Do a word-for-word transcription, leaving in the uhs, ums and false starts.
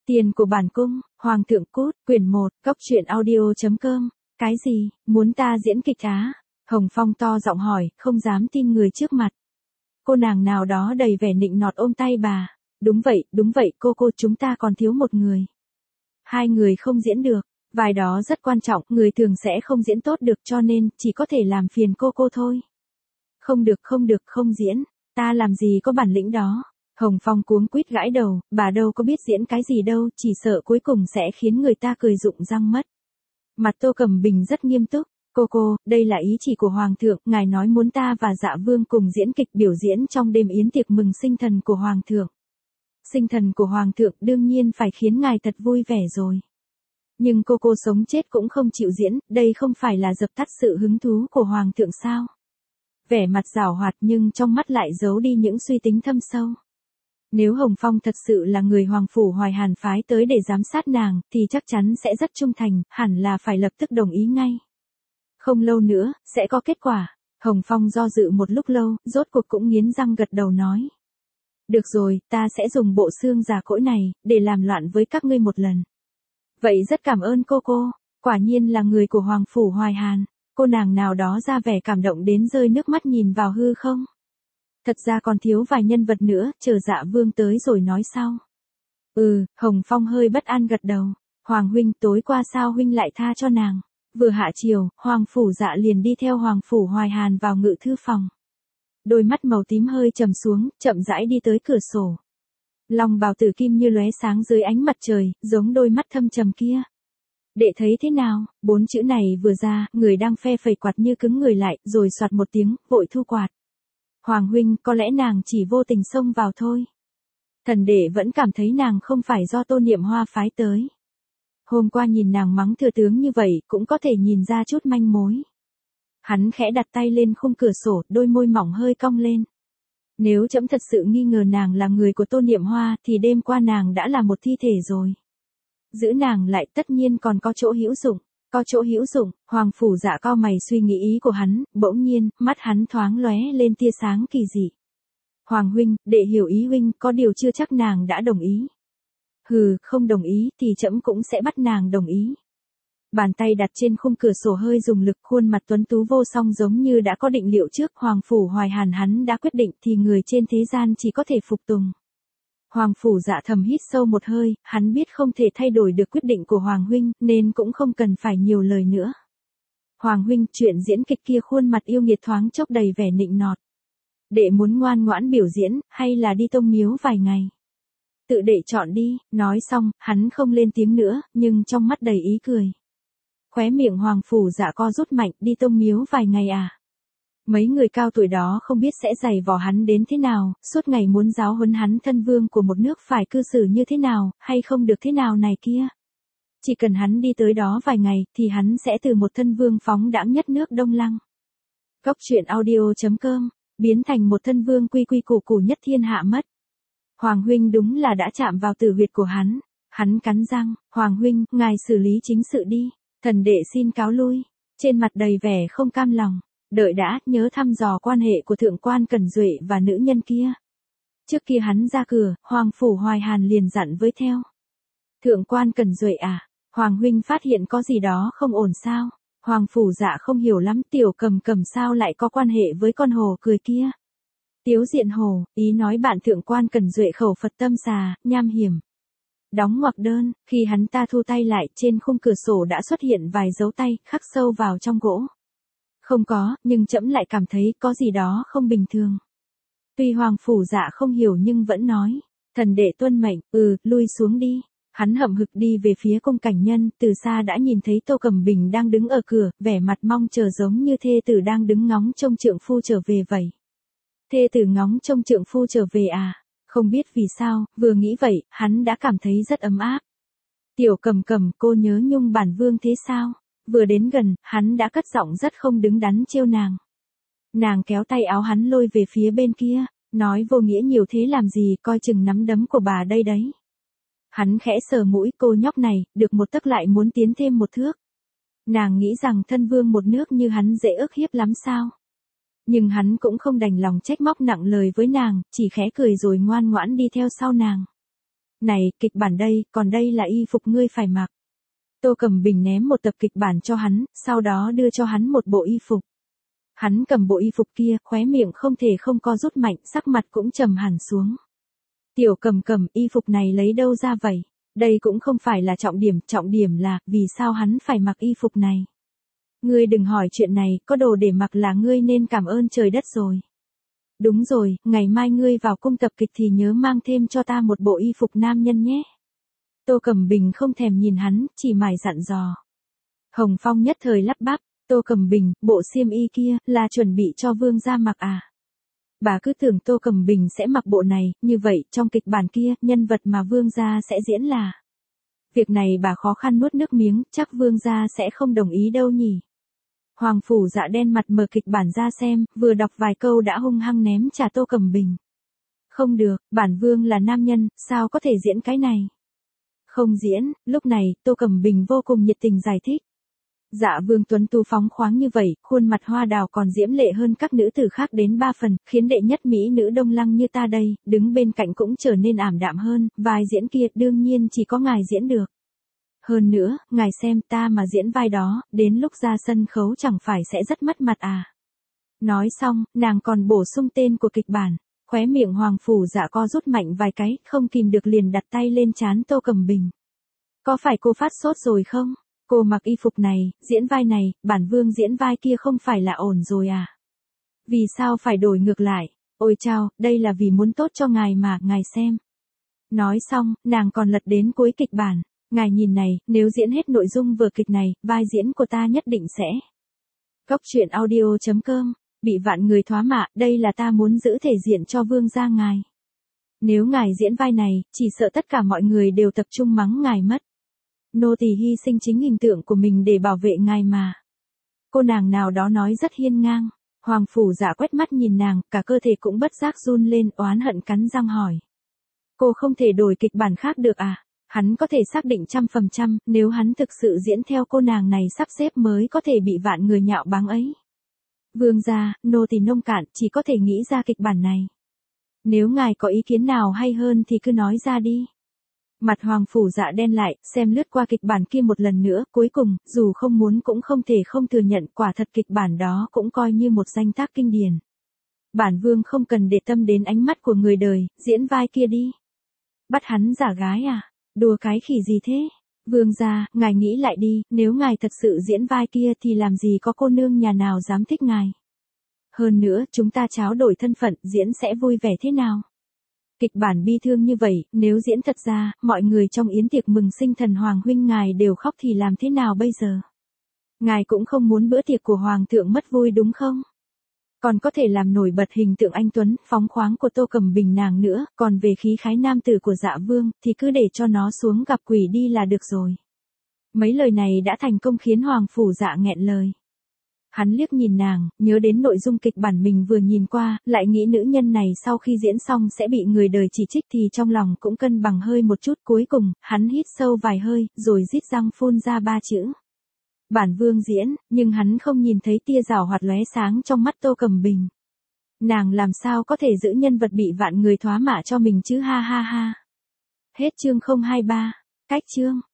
Tiền của bản cung, Hoàng thượng cút, quyển một, cốc truyện audio.com. Cái gì, muốn ta diễn kịch á? Hồng Phong to giọng hỏi, không dám tin người trước mặt. Cô nàng nào đó đầy vẻ nịnh nọt ôm tay bà. Đúng vậy, đúng vậy cô cô chúng ta còn thiếu một người. Hai người không diễn được, vai đó rất quan trọng, người thường sẽ không diễn tốt được cho nên chỉ có thể làm phiền cô cô thôi. Không được không được không diễn, ta làm gì có bản lĩnh đó. Hồng Phong cuống quýt gãi đầu, bà đâu có biết diễn cái gì đâu, chỉ sợ cuối cùng sẽ khiến người ta cười rụng răng mất. Mặt Tô Cẩm Bình rất nghiêm túc, cô cô, đây là ý chỉ của Hoàng thượng, ngài nói muốn ta và Dạ Vương cùng diễn kịch biểu diễn trong đêm yến tiệc mừng sinh thần của Hoàng thượng. Sinh thần của Hoàng thượng đương nhiên phải khiến ngài thật vui vẻ rồi. Nhưng cô cô sống chết cũng không chịu diễn, đây không phải là dập tắt sự hứng thú của Hoàng thượng sao? Vẻ mặt giảo hoạt nhưng trong mắt lại giấu đi những suy tính thâm sâu. Nếu Hồng Phong thật sự là người Hoàng Phủ Hoài Hàn phái tới để giám sát nàng, thì chắc chắn sẽ rất trung thành, hẳn là phải lập tức đồng ý ngay. Không lâu nữa, sẽ có kết quả. Hồng Phong do dự một lúc lâu, rốt cuộc cũng nghiến răng gật đầu nói. Được rồi, ta sẽ dùng bộ xương già cỗi này, để làm loạn với các ngươi một lần. Vậy rất cảm ơn cô cô, quả nhiên là người của Hoàng Phủ Hoài Hàn. Cô nàng nào đó ra vẻ cảm động đến rơi nước mắt nhìn vào hư không. Thật ra còn thiếu vài nhân vật nữa, chờ Dạ Vương tới rồi nói sau. Ừ, Hồng Phong hơi bất an gật đầu. Hoàng huynh, tối qua sao huynh lại tha cho nàng? Vừa hạ chiều, Hoàng Phủ Dạ liền đi theo Hoàng Phủ Hoài Hàn vào ngự thư phòng. Đôi mắt màu tím hơi trầm xuống, chậm rãi đi tới cửa sổ. Lòng bào tử kim như lóe sáng dưới ánh mặt trời, giống đôi mắt thâm trầm kia. Đệ thấy thế nào? Bốn chữ này vừa ra, người đang phe phẩy quạt như cứng người lại, rồi soạt một tiếng, vội thu quạt. Hoàng huynh, có lẽ nàng chỉ vô tình xông vào thôi. Thần đệ vẫn cảm thấy nàng không phải do Tô Niệm Hoa phái tới. Hôm qua nhìn nàng mắng thừa tướng như vậy, cũng có thể nhìn ra chút manh mối. Hắn khẽ đặt tay lên khung cửa sổ, đôi môi mỏng hơi cong lên. Nếu trẫm thật sự nghi ngờ nàng là người của Tô Niệm Hoa, thì đêm qua nàng đã là một thi thể rồi. Giữ nàng lại tất nhiên còn có chỗ hữu dụng. Có chỗ hữu dụng, Hoàng Phủ Dạ cao mày suy nghĩ ý của hắn, bỗng nhiên, mắt hắn thoáng lóe lên tia sáng kỳ dị. Hoàng huynh, đệ hiểu ý huynh, có điều chưa chắc nàng đã đồng ý. Hừ, không đồng ý, thì trẫm cũng sẽ bắt nàng đồng ý. Bàn tay đặt trên khung cửa sổ hơi dùng lực, khuôn mặt tuấn tú vô song giống như đã có định liệu trước. Hoàng Phủ Hoài Hàn hắn đã quyết định thì người trên thế gian chỉ có thể phục tùng. Hoàng Phủ Dạ thầm hít sâu một hơi, hắn biết không thể thay đổi được quyết định của Hoàng huynh, nên cũng không cần phải nhiều lời nữa. Hoàng huynh, chuyện diễn kịch kia khuôn mặt yêu nghiệt thoáng chốc đầy vẻ nịnh nọt. Đệ muốn ngoan ngoãn biểu diễn, hay là đi tông miếu vài ngày? Tự đệ chọn đi, nói xong, hắn không lên tiếng nữa, nhưng trong mắt đầy ý cười. Khóe miệng Hoàng Phủ Dạ co rút mạnh, đi tông miếu vài ngày à? Mấy người cao tuổi đó không biết sẽ giày vò hắn đến thế nào, suốt ngày muốn giáo huấn hắn thân vương của một nước phải cư xử như thế nào, hay không được thế nào này kia. Chỉ cần hắn đi tới đó vài ngày, thì hắn sẽ từ một thân vương phóng đãng nhất nước Đông Lăng. Cốc truyện audio.com, biến thành một thân vương quy quy củ củ nhất thiên hạ mất. Hoàng huynh đúng là đã chạm vào tử huyệt của hắn. Hắn cắn răng, Hoàng huynh, ngài xử lý chính sự đi. Thần đệ xin cáo lui. Trên mặt đầy vẻ không cam lòng. Đợi đã, nhớ thăm dò quan hệ của thượng quan Cẩn Duệ và nữ nhân kia. Trước khi hắn ra cửa, Hoàng Phủ Hoài Hàn liền dặn với theo. Thượng quan Cẩn Duệ à, Hoàng huynh phát hiện có gì đó không ổn sao? Hoàng Phủ Dạ không hiểu lắm, Tiểu Cầm Cầm sao lại có quan hệ với con hồ cười kia. Tiếu Diện Hồ, ý nói bạn thượng quan Cẩn Duệ khẩu Phật tâm xà, nham hiểm. Đóng ngoặc đơn, khi hắn ta thu tay lại, trên khung cửa sổ đã xuất hiện vài dấu tay, khắc sâu vào trong gỗ. Không có, nhưng trẫm lại cảm thấy có gì đó không bình thường. Tuy Hoàng Phủ Dạ không hiểu nhưng vẫn nói. Thần đệ tuân mệnh, ừ, lui xuống đi. Hắn hậm hực đi về phía cung cảnh nhân, từ xa đã nhìn thấy Tô Cẩm Bình đang đứng ở cửa, vẻ mặt mong chờ giống như thê tử đang đứng ngóng trông trượng phu trở về vậy. Thê tử ngóng trông trượng phu trở về à? Không biết vì sao, vừa nghĩ vậy, hắn đã cảm thấy rất ấm áp. Tiểu Cầm Cầm, cô nhớ nhung bản vương thế sao? Vừa đến gần, hắn đã cất giọng rất không đứng đắn trêu nàng. Nàng kéo tay áo hắn lôi về phía bên kia, nói vô nghĩa nhiều thế làm gì, coi chừng nắm đấm của bà đây đấy. Hắn khẽ sờ mũi, cô nhóc này, được một tấc lại muốn tiến thêm một thước. Nàng nghĩ rằng thân vương một nước như hắn dễ ức hiếp lắm sao. Nhưng hắn cũng không đành lòng trách móc nặng lời với nàng, chỉ khẽ cười rồi ngoan ngoãn đi theo sau nàng. Này, kịch bản đây, còn đây là y phục ngươi phải mặc. Tô Cẩm Bình ném một tập kịch bản cho hắn, sau đó đưa cho hắn một bộ y phục. Hắn cầm bộ y phục kia, khóe miệng không thể không co rút mạnh, sắc mặt cũng trầm hẳn xuống. Tiểu Cầm Cầm, y phục này lấy đâu ra vậy? Đây cũng không phải là trọng điểm, trọng điểm là, vì sao hắn phải mặc y phục này? Ngươi đừng hỏi chuyện này, có đồ để mặc là ngươi nên cảm ơn trời đất rồi. Đúng rồi, ngày mai ngươi vào cung tập kịch thì nhớ mang thêm cho ta một bộ y phục nam nhân nhé. Tô Cẩm Bình không thèm nhìn hắn, chỉ mải dặn dò. Hồng Phong nhất thời lắp bắp, Tô Cẩm Bình, bộ xiêm y kia, là chuẩn bị cho vương gia mặc à? Bà cứ tưởng Tô Cẩm Bình sẽ mặc bộ này, như vậy, trong kịch bản kia, nhân vật mà vương gia sẽ diễn là. Việc này bà khó khăn nuốt nước miếng, chắc vương gia sẽ không đồng ý đâu nhỉ. Hoàng phủ dạ đen mặt mở kịch bản ra xem, vừa đọc vài câu đã hung hăng ném trả Tô Cẩm Bình. Không được, bản vương là nam nhân, sao có thể diễn cái này? Không diễn, lúc này, Tô Cẩm Bình vô cùng nhiệt tình giải thích. Dạ vương tuấn tú phóng khoáng như vậy, khuôn mặt hoa đào còn diễm lệ hơn các nữ tử khác đến ba phần, khiến đệ nhất mỹ nữ Đông Lăng như ta đây, đứng bên cạnh cũng trở nên ảm đạm hơn, vai diễn kia đương nhiên chỉ có ngài diễn được. Hơn nữa, ngài xem ta mà diễn vai đó, đến lúc ra sân khấu chẳng phải sẽ rất mất mặt à. Nói xong, nàng còn bổ sung tên của kịch bản, khóe miệng Hoàng phủ dạ co rút mạnh vài cái, không kìm được liền đặt tay lên trán Tô Cẩm Bình. Có phải cô phát sốt rồi không? Cô mặc y phục này, diễn vai này, bản vương diễn vai kia không phải là ổn rồi à? Vì sao phải đổi ngược lại? Ôi chao, đây là vì muốn tốt cho ngài mà, ngài xem. Nói xong, nàng còn lật đến cuối kịch bản. Ngài nhìn này, nếu diễn hết nội dung vở kịch này, vai diễn của ta nhất định sẽ. Cốc truyện audio chấm com, bị vạn người thoá mạ, đây là ta muốn giữ thể diện cho vương gia ngài. Nếu ngài diễn vai này, chỉ sợ tất cả mọi người đều tập trung mắng ngài mất. Nô tỳ hy sinh chính hình tượng của mình để bảo vệ ngài mà. Cô nàng nào đó nói rất hiên ngang. Hoàng phủ dạ quét mắt nhìn nàng, cả cơ thể cũng bất giác run lên, oán hận cắn răng hỏi. Cô không thể đổi kịch bản khác được à? Hắn có thể xác định trăm phần trăm, nếu hắn thực sự diễn theo cô nàng này sắp xếp mới có thể bị vạn người nhạo báng ấy. Vương gia, nô tỳ nông cạn, chỉ có thể nghĩ ra kịch bản này. Nếu ngài có ý kiến nào hay hơn thì cứ nói ra đi. Mặt Hoàng phủ dạ đen lại, xem lướt qua kịch bản kia một lần nữa, cuối cùng, dù không muốn cũng không thể không thừa nhận, quả thật kịch bản đó cũng coi như một danh tác kinh điển. Bản vương không cần để tâm đến ánh mắt của người đời, diễn vai kia đi. Bắt hắn giả gái à? Đùa cái khỉ gì thế? Vương gia, ngài nghĩ lại đi, nếu ngài thật sự diễn vai kia thì làm gì có cô nương nhà nào dám thích ngài. Hơn nữa, chúng ta tráo đổi thân phận, diễn sẽ vui vẻ thế nào? Kịch bản bi thương như vậy, nếu diễn thật ra, mọi người trong yến tiệc mừng sinh thần Hoàng huynh ngài đều khóc thì làm thế nào bây giờ? Ngài cũng không muốn bữa tiệc của Hoàng thượng mất vui đúng không? Còn có thể làm nổi bật hình tượng anh Tuấn, phóng khoáng của Tô Cẩm Bình nàng nữa, còn về khí khái nam tử của Dạ Vương, thì cứ để cho nó xuống gặp quỷ đi là được rồi. Mấy lời này đã thành công khiến Hoàng phủ Dạ nghẹn lời. Hắn liếc nhìn nàng, nhớ đến nội dung kịch bản mình vừa nhìn qua, lại nghĩ nữ nhân này sau khi diễn xong sẽ bị người đời chỉ trích thì trong lòng cũng cân bằng hơi một chút. Cuối cùng, hắn hít sâu vài hơi, rồi rít răng phun ra ba chữ. Bản vương diễn, nhưng hắn không nhìn thấy tia giảo hoạt lóe sáng trong mắt Tô Cẩm Bình. Nàng làm sao có thể giữ nhân vật bị vạn người thoá mạ cho mình chứ ha ha ha. Hết chương không hai ba, cách chương.